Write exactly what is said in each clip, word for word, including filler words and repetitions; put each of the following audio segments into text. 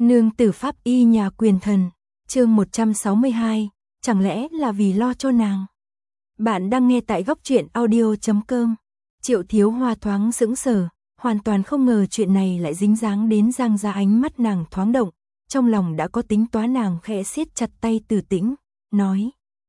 Nương tử pháp y nhà quyền thần, chương một trăm sáu mươi hai, chẳng lẽ là vì lo cho nàng? Bạn đang nghe tại góc truyện audio chấm com. Triệu Thiếu Hoa thoáng sững sờ, hoàn toàn không ngờ chuyện này lại dính dáng đến Giang Gia. Ánh mắt nàng thoáng động, trong lòng đã có tính toán. Nàng khẽ siết chặt tay Từ Tĩnh, nói: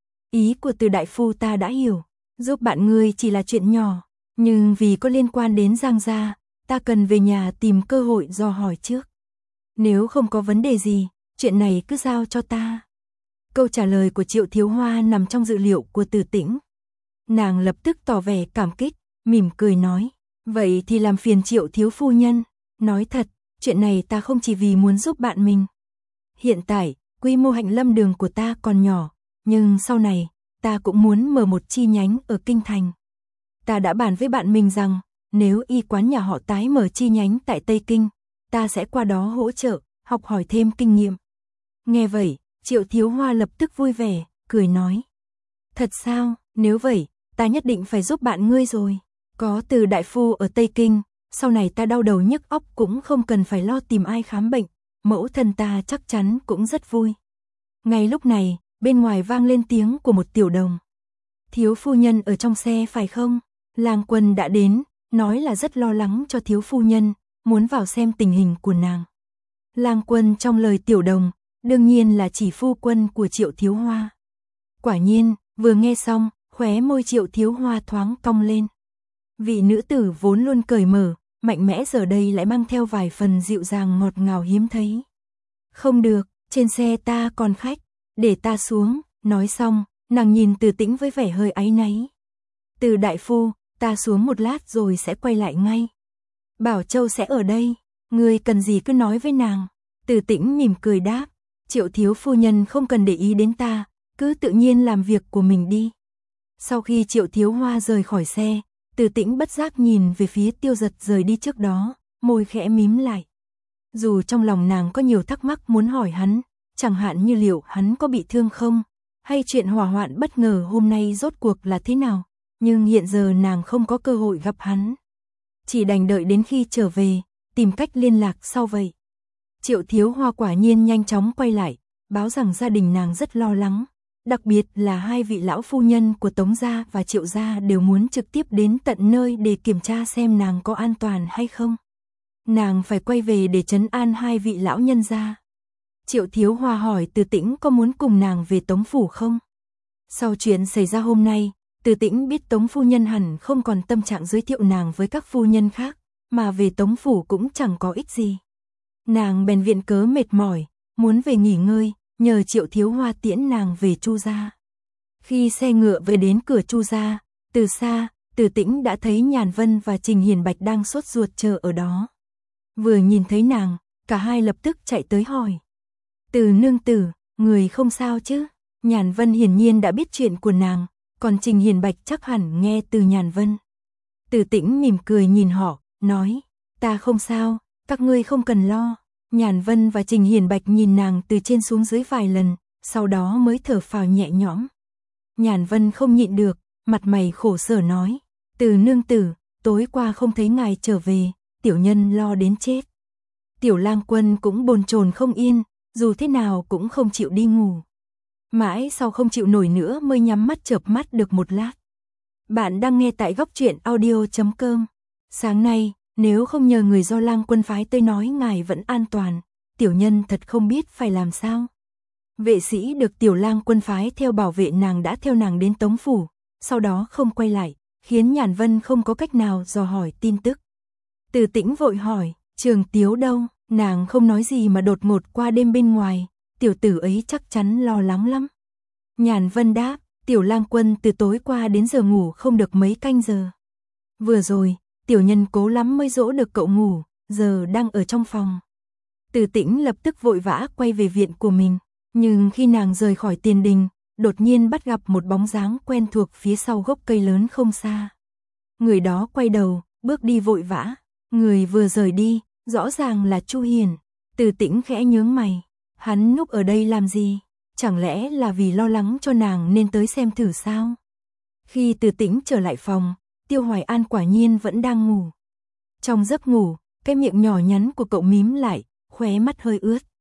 ý của Từ đại phu ta đã hiểu, giúp bạn ngươi chỉ là chuyện nhỏ, nhưng vì có liên quan đến Giang Gia, ta cần về nhà tìm cơ hội dò hỏi trước. Nếu không có vấn đề gì, chuyện này cứ giao cho ta. Câu trả lời của Triệu Thiếu Hoa nằm trong dự liệu của Từ Tĩnh. Nàng lập tức tỏ vẻ cảm kích, mỉm cười nói: vậy thì làm phiền Triệu thiếu phu nhân. Nói thật, chuyện này ta không chỉ vì muốn giúp bạn mình. Hiện tại, quy mô Hạnh Lâm đường của ta còn nhỏ, nhưng sau này, ta cũng muốn mở một chi nhánh ở Kinh Thành. Ta đã bàn với bạn mình rằng, nếu y quán nhà họ tái mở chi nhánh tại Tây Kinh, ta sẽ qua đó hỗ trợ, học hỏi thêm kinh nghiệm. Nghe vậy, Triệu Thiếu Hoa lập tức vui vẻ, cười nói: thật sao, nếu vậy, ta nhất định phải giúp bạn ngươi rồi. Có Từ đại phu ở Tây Kinh, sau này ta đau đầu nhức óc cũng không cần phải lo tìm ai khám bệnh, mẫu thân ta chắc chắn cũng rất vui. Ngay lúc này, bên ngoài vang lên tiếng của một tiểu đồng. Thiếu phu nhân ở trong xe phải không? Lang Quân đã đến, nói là rất lo lắng cho thiếu phu nhân, muốn vào xem tình hình của nàng. Lang Quân trong lời tiểu đồng, đương nhiên là chỉ phu quân của Triệu Thiếu Hoa. Quả nhiên, vừa nghe xong, khóe môi Triệu Thiếu Hoa thoáng cong lên. Vị nữ tử vốn luôn cởi mở, mạnh mẽ giờ đây lại mang theo vài phần dịu dàng ngọt ngào hiếm thấy. Không được, trên xe ta còn khách, để ta xuống. Nói xong, nàng nhìn Từ Tĩnh với vẻ hơi áy náy. Từ đại phu, ta xuống một lát rồi sẽ quay lại ngay. Bảo Châu sẽ ở đây, ngươi cần gì cứ nói với nàng. Từ Tĩnh mỉm cười đáp: Triệu thiếu phu nhân không cần để ý đến ta, cứ tự nhiên làm việc của mình đi. Sau khi Triệu Thiếu Hoa rời khỏi xe, Từ Tĩnh bất giác nhìn về phía Tiêu Giật rời đi trước đó, môi khẽ mím lại. Dù trong lòng nàng có nhiều thắc mắc muốn hỏi hắn, chẳng hạn như liệu hắn có bị thương không, hay chuyện hỏa hoạn bất ngờ hôm nay rốt cuộc là thế nào, nhưng hiện giờ nàng không có cơ hội gặp hắn. Chỉ đành đợi đến khi trở về, tìm cách liên lạc sau vậy. Triệu Thiếu Hoa quả nhiên nhanh chóng quay lại, báo rằng gia đình nàng rất lo lắng, đặc biệt là hai vị lão phu nhân của Tống gia và Triệu gia đều muốn trực tiếp đến tận nơi để kiểm tra xem nàng có an toàn hay không. Nàng phải quay về để trấn an hai vị lão nhân gia. Triệu Thiếu Hoa hỏi Từ Tĩnh có muốn cùng nàng về Tống phủ không? Sau chuyện xảy ra hôm nay, Từ Tĩnh biết Tống phu nhân hẳn không còn tâm trạng giới thiệu nàng với các phu nhân khác, mà về Tống phủ cũng chẳng có ích gì. Nàng bèn viện cớ mệt mỏi, muốn về nghỉ ngơi, nhờ Triệu Thiếu Hoa tiễn nàng về Chu gia. Khi xe ngựa về đến cửa Chu gia, từ xa, Từ Tĩnh đã thấy Nhàn Vân và Trình Hiền Bạch đang sốt ruột chờ ở đó. Vừa nhìn thấy nàng, cả hai lập tức chạy tới hỏi: Từ nương tử, người không sao chứ? Nhàn Vân hiển nhiên đã biết chuyện của nàng, còn Trình Hiền Bạch chắc hẳn nghe từ Nhàn Vân. Từ Tĩnh mỉm cười nhìn họ, nói: ta không sao, các ngươi không cần lo. Nhàn Vân và Trình Hiền Bạch nhìn nàng từ trên xuống dưới vài lần, sau đó mới thở phào nhẹ nhõm. Nhàn Vân không nhịn được, mặt mày khổ sở nói: Từ nương tử, tối qua không thấy ngài trở về, tiểu nhân lo đến chết. Tiểu Lang Quân cũng bồn chồn không yên, dù thế nào cũng không chịu đi ngủ. Mãi sau không chịu nổi nữa mới nhắm mắt chợp mắt được một lát. Bạn đang nghe tại góc truyện audio chấm com. Sáng nay, nếu không nhờ người do Lang Quân phái tới nói ngài vẫn an toàn, tiểu nhân thật không biết phải làm sao. Vệ sĩ được Tiểu Lang Quân phái theo bảo vệ nàng đã theo nàng đến Tống phủ, sau đó không quay lại, khiến Nhàn Vân không có cách nào dò hỏi tin tức. Từ Tĩnh vội hỏi: Trường Tiếu đâu? Nàng không nói gì mà đột ngột qua đêm bên ngoài, tiểu tử ấy chắc chắn lo lắng lắm. Nhàn Vân đáp: Tiểu Lang Quân từ tối qua đến giờ ngủ không được mấy canh giờ. Vừa rồi, tiểu nhân cố lắm mới dỗ được cậu ngủ, giờ đang ở trong phòng. Từ Tĩnh lập tức vội vã quay về viện của mình, nhưng khi nàng rời khỏi tiền đình, đột nhiên bắt gặp một bóng dáng quen thuộc phía sau gốc cây lớn không xa. Người đó quay đầu, bước đi vội vã, người vừa rời đi, rõ ràng là Chu Hiền. Từ Tĩnh khẽ nhướng mày, hắn núp ở đây làm gì? Chẳng lẽ là vì lo lắng cho nàng nên tới xem thử sao? Khi Từ Tĩnh trở lại phòng, Tiêu Hoài An quả nhiên vẫn đang ngủ. Trong giấc ngủ, cái miệng nhỏ nhắn của cậu mím lại, khóe mắt hơi ướt.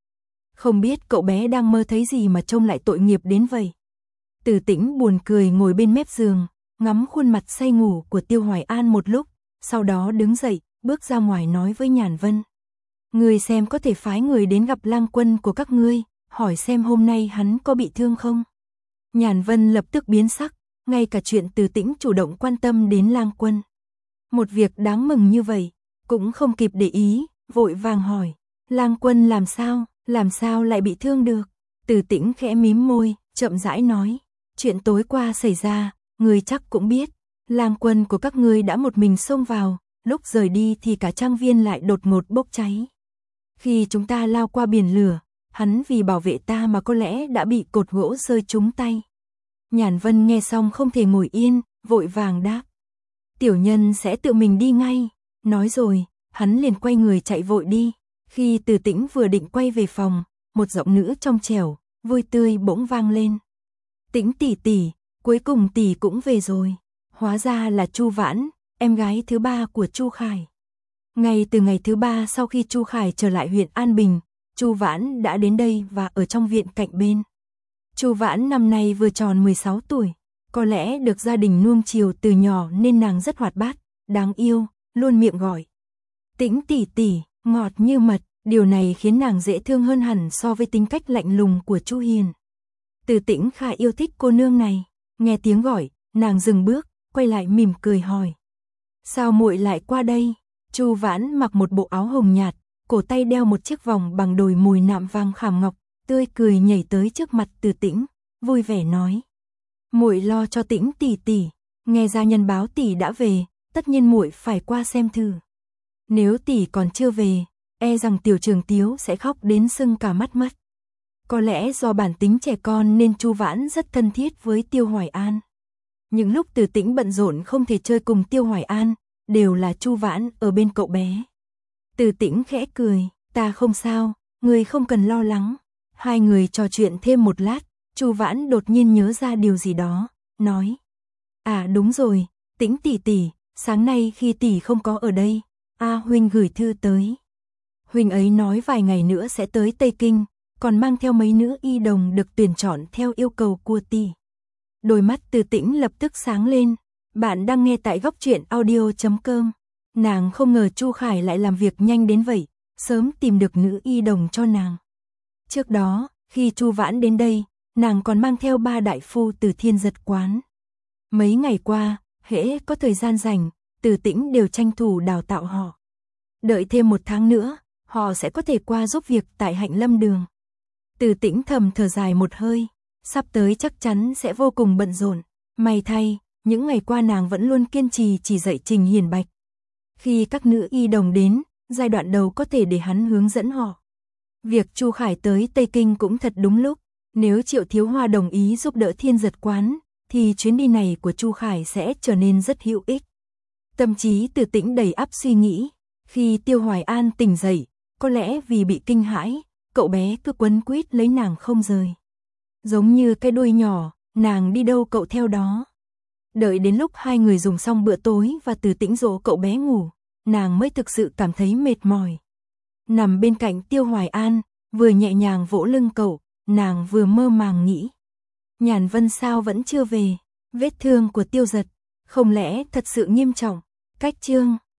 Không biết cậu bé đang mơ thấy gì mà trông lại tội nghiệp đến vậy. Từ Tĩnh buồn cười ngồi bên mép giường, ngắm khuôn mặt say ngủ của Tiêu Hoài An một lúc, sau đó đứng dậy, bước ra ngoài nói với Nhàn Vân. Ngươi xem có thể phái người đến gặp lang quân của các ngươi, hỏi xem hôm nay hắn có bị thương không. Nhàn Vân lập tức biến sắc, ngay cả chuyện Từ Tĩnh chủ động quan tâm đến lang quân. Một việc đáng mừng như vậy, cũng không kịp để ý, vội vàng hỏi. Lang quân làm sao, làm sao lại bị thương được? Từ Tĩnh khẽ mím môi, chậm rãi nói. Chuyện tối qua xảy ra, ngươi chắc cũng biết. Lang quân của các ngươi đã một mình xông vào, lúc rời đi thì cả trang viên lại đột ngột bốc cháy. Khi chúng ta lao qua biển lửa, hắn vì bảo vệ ta mà có lẽ đã bị cột gỗ rơi trúng tay. Nhàn Vân nghe xong không thể ngồi yên, vội vàng đáp. Tiểu nhân sẽ tự mình đi ngay. Nói rồi, hắn liền quay người chạy vội đi. Khi Từ Tĩnh vừa định quay về phòng, một giọng nữ trong trẻo, vui tươi bỗng vang lên. Tĩnh tỷ tỷ, cuối cùng tỷ cũng về rồi. Hóa ra là Chu Vãn, em gái thứ ba của Chu Khải. Ngay từ ngày thứ ba sau khi Chu Khải trở lại huyện An Bình, Chu Vãn đã đến đây và ở trong viện cạnh bên. Chu Vãn năm nay vừa tròn mười sáu tuổi, có lẽ được gia đình nuông chiều từ nhỏ nên nàng rất hoạt bát, đáng yêu, luôn miệng gọi. Tĩnh tỷ tỷ, ngọt như mật, điều này khiến nàng dễ thương hơn hẳn so với tính cách lạnh lùng của Chu Hiền. Từ Tĩnh khá yêu thích cô nương này, nghe tiếng gọi, nàng dừng bước, quay lại mỉm cười hỏi. Sao muội lại qua đây? Chu Vãn mặc một bộ áo hồng nhạt, cổ tay đeo một chiếc vòng bằng đồi mùi nạm vàng khảm ngọc, tươi cười nhảy tới trước mặt Từ Tĩnh, vui vẻ nói. Muội lo cho Tĩnh tỷ tỷ, nghe gia nhân báo tỷ đã về, tất nhiên muội phải qua xem thử. Nếu tỷ còn chưa về, e rằng tiểu Trường Tiếu sẽ khóc đến sưng cả mắt mất. Có lẽ do bản tính trẻ con nên Chu Vãn rất thân thiết với Tiêu Hoài An. Những lúc Từ Tĩnh bận rộn không thể chơi cùng Tiêu Hoài An, đều là Chu Vãn ở bên cậu bé. Từ Tĩnh khẽ cười, ta không sao, người không cần lo lắng. Hai người trò chuyện thêm một lát, Chu Vãn đột nhiên nhớ ra điều gì đó, nói. À đúng rồi, Tĩnh tỷ tỷ, sáng nay khi tỷ không có ở đây, A huynh gửi thư tới. Huynh ấy nói vài ngày nữa sẽ tới Tây Kinh, còn mang theo mấy nữ y đồng được tuyển chọn theo yêu cầu của tỷ. Đôi mắt Từ Tĩnh lập tức sáng lên. Bạn đang nghe tại góc truyện audio chấm com. Nàng không ngờ Chu Khải lại làm việc nhanh đến vậy, sớm tìm được nữ y đồng cho nàng. Trước đó, khi Chu Vãn đến đây, nàng còn mang theo ba đại phu từ Thiên Giật quán. Mấy ngày qua, hễ có thời gian rảnh, Từ Tĩnh đều tranh thủ đào tạo họ. Đợi thêm một tháng nữa, họ sẽ có thể qua giúp việc tại Hạnh Lâm Đường. Từ Tĩnh thầm thở dài một hơi, sắp tới chắc chắn sẽ vô cùng bận rộn. May thay, những ngày qua nàng vẫn luôn kiên trì chỉ dạy Trình Hiền Bạch. Khi các nữ y đồng đến, giai đoạn đầu có thể để hắn hướng dẫn họ. Việc Chu Khải tới Tây Kinh cũng thật đúng lúc, nếu Triệu Thiếu Hoa đồng ý giúp đỡ Thiên Giật quán, thì chuyến đi này của Chu Khải sẽ trở nên rất hữu ích. Tâm trí Từ Tĩnh đầy ắp suy nghĩ, khi Tiêu Hoài An tỉnh dậy, có lẽ vì bị kinh hãi, cậu bé cứ quấn quýt lấy nàng không rời. Giống như cái đuôi nhỏ, nàng đi đâu cậu theo đó. Đợi đến lúc hai người dùng xong bữa tối và Từ Tĩnh dỗ cậu bé ngủ, nàng mới thực sự cảm thấy mệt mỏi. Nằm bên cạnh Tiêu Hoài An, vừa nhẹ nhàng vỗ lưng cậu, nàng vừa mơ màng nghĩ. Nhàn Vân sao vẫn chưa về, vết thương của Tiêu Giật, không lẽ thật sự nghiêm trọng. Cách chương